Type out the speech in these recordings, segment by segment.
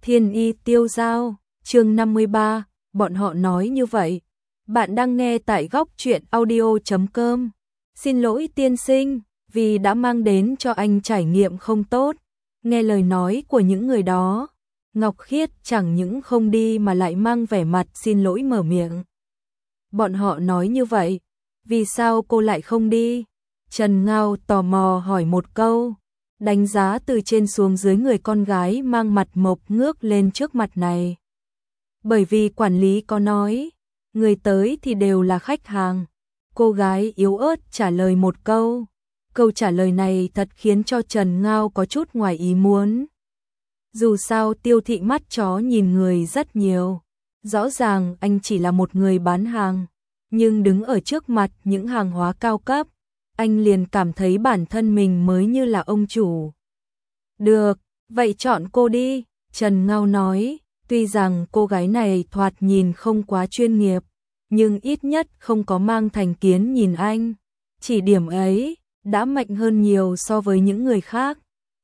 Thiên Y Tiêu Dao, chương 53, bọn họ nói như vậy. Bạn đang nghe tại góc truyện audio.com. Xin lỗi tiên sinh, vì đã mang đến cho anh trải nghiệm không tốt. Nghe lời nói của những người đó, Ngọc Khiết chẳng những không đi mà lại mang vẻ mặt xin lỗi mở miệng. Bọn họ nói như vậy, vì sao cô lại không đi? Trần Ngao tò mò hỏi một câu, đánh giá từ trên xuống dưới người con gái mang mặt mộc ngước lên trước mặt này. Bởi vì quản lý có nói, người tới thì đều là khách hàng. Cô gái yếu ớt trả lời một câu. Câu trả lời này thật khiến cho Trần Ngao có chút ngoài ý muốn. Dù sao Tiêu thị mắt chó nhìn người rất nhiều. Rõ ràng anh chỉ là một người bán hàng, nhưng đứng ở trước mặt những hàng hóa cao cấp, anh liền cảm thấy bản thân mình mới như là ông chủ. Được, vậy chọn cô đi, Trần Ngao nói. Tuy rằng cô gái này thoạt nhìn không quá chuyên nghiệp, nhưng ít nhất không có mang thành kiến nhìn anh. Chỉ điểm ấy đã mạnh hơn nhiều so với những người khác.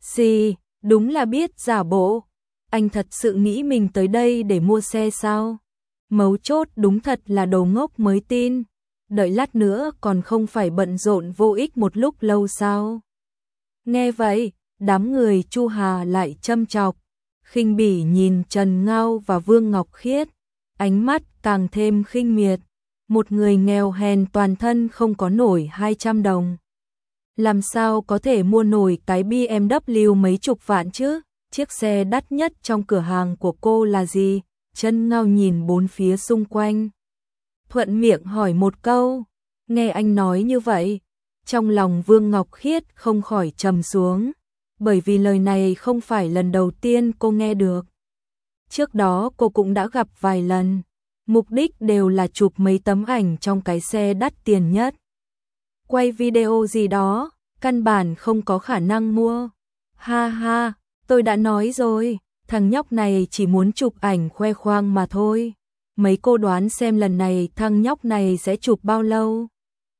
Đúng là biết giả bộ. Anh thật sự nghĩ mình tới đây để mua xe sao? Mấu chốt đúng thật là đồ ngốc mới tin. Đợi lát nữa còn không phải bận rộn vô ích một lúc lâu sao? Nghe vậy, đám người Chu Hà lại châm chọc, khinh bỉ nhìn Trần Ngao và Vương Ngọc Khiết, ánh mắt càng thêm khinh miệt. Một người nghèo hèn toàn thân không có nổi 200 đồng. Làm sao có thể mua nổi cái BMW mấy chục vạn chứ? Chiếc xe đắt nhất trong cửa hàng của cô là gì? Trần Ngao nhìn bốn phía xung quanh, thuận miệng hỏi một câu. Nghe anh nói như vậy, trong lòng Vương Ngọc Khiết không khỏi trầm xuống, bởi vì lời này không phải lần đầu tiên cô nghe được. Trước đó cô cũng đã gặp vài lần, mục đích đều là chụp mấy tấm ảnh trong cái xe đắt tiền nhất. Quay video gì đó, căn bản không có khả năng mua. Ha ha, tôi đã nói rồi, thằng nhóc này chỉ muốn chụp ảnh khoe khoang mà thôi. Mấy cô đoán xem lần này thằng nhóc này sẽ chụp bao lâu?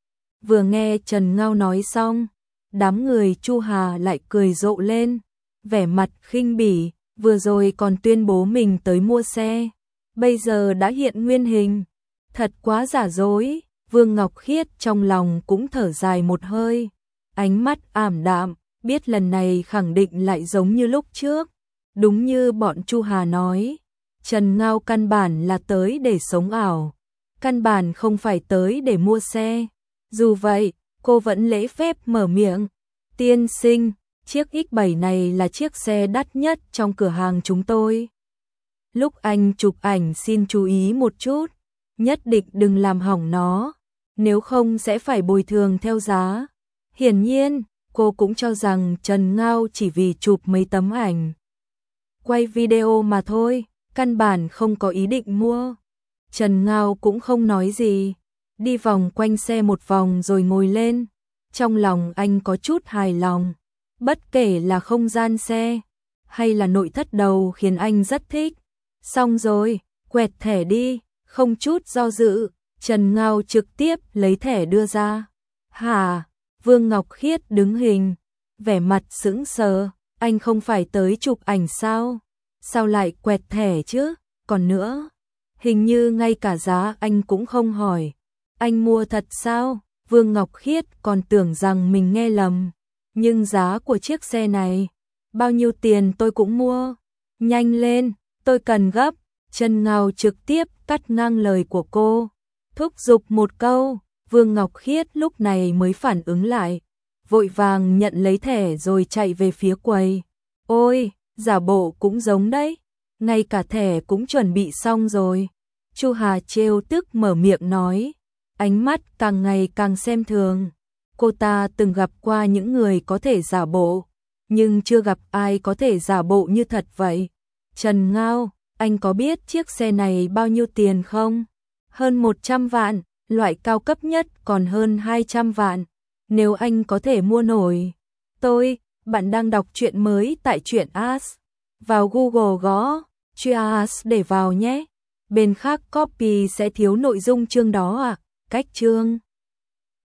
Vừa nghe Trần Ngao nói xong, đám người Chu Hà lại cười rộ lên, vẻ mặt khinh bỉ, vừa rồi còn tuyên bố mình tới mua xe, bây giờ đã hiện nguyên hình, thật quá giả dối. Vương Ngọc Khiết trong lòng cũng thở dài một hơi, ánh mắt ảm đạm, biết lần này khẳng định lại giống như lúc trước. Đúng như bọn Chu Hà nói, Trần Ngao căn bản là tới để sống ảo, căn bản không phải tới để mua xe. Dù vậy, cô vẫn lễ phép mở miệng, tiên sinh, chiếc X7 này là chiếc xe đắt nhất trong cửa hàng chúng tôi. Lúc anh chụp ảnh xin chú ý một chút, nhất định đừng làm hỏng nó, nếu không sẽ phải bồi thường theo giá. Hiển nhiên, cô cũng cho rằng Trần Ngao chỉ vì chụp mấy tấm ảnh, quay video mà thôi, căn bản không có ý định mua. Trần Ngao cũng không nói gì, đi vòng quanh xe một vòng rồi ngồi lên. Trong lòng anh có chút hài lòng, bất kể là không gian xe hay là nội thất đầu khiến anh rất thích. Xong rồi, quẹt thẻ đi, không chút do dự, Trần Ngao trực tiếp lấy thẻ đưa ra. Hả? Vương Ngọc Khiết đứng hình, vẻ mặt sững sờ, anh không phải tới chụp ảnh sao? Sao lại quẹt thẻ chứ? Còn nữa, hình như ngay cả giá anh cũng không hỏi. Anh mua thật sao? Vương Ngọc Khiết còn tưởng rằng mình nghe lầm. Nhưng giá của chiếc xe này, bao nhiêu tiền tôi cũng mua. Nhanh lên, tôi cần gấp. Trần Ngao trực tiếp cắt ngang lời của cô, thúc giục một câu. Vương Ngọc Khiết lúc này mới phản ứng lại, vội vàng nhận lấy thẻ rồi chạy về phía quầy. Ôi, giả bộ cũng giống đấy, ngay cả thẻ cũng chuẩn bị xong rồi. Chu Hà trêu tức mở miệng nói, ánh mắt càng ngày càng xem thường. Cô ta từng gặp qua những người có thể giả bộ, nhưng chưa gặp ai có thể giả bộ như thật vậy. Trần Ngao, anh có biết chiếc xe này bao nhiêu tiền không? Hơn 100 vạn, loại cao cấp nhất còn hơn 200 vạn. Nếu anh có thể mua nổi. Bạn đang đọc truyện mới tại truyện As. Vào Google gõ truyện As để vào nhé. Bên khác copy sẽ thiếu nội dung chương đó à? Cách chương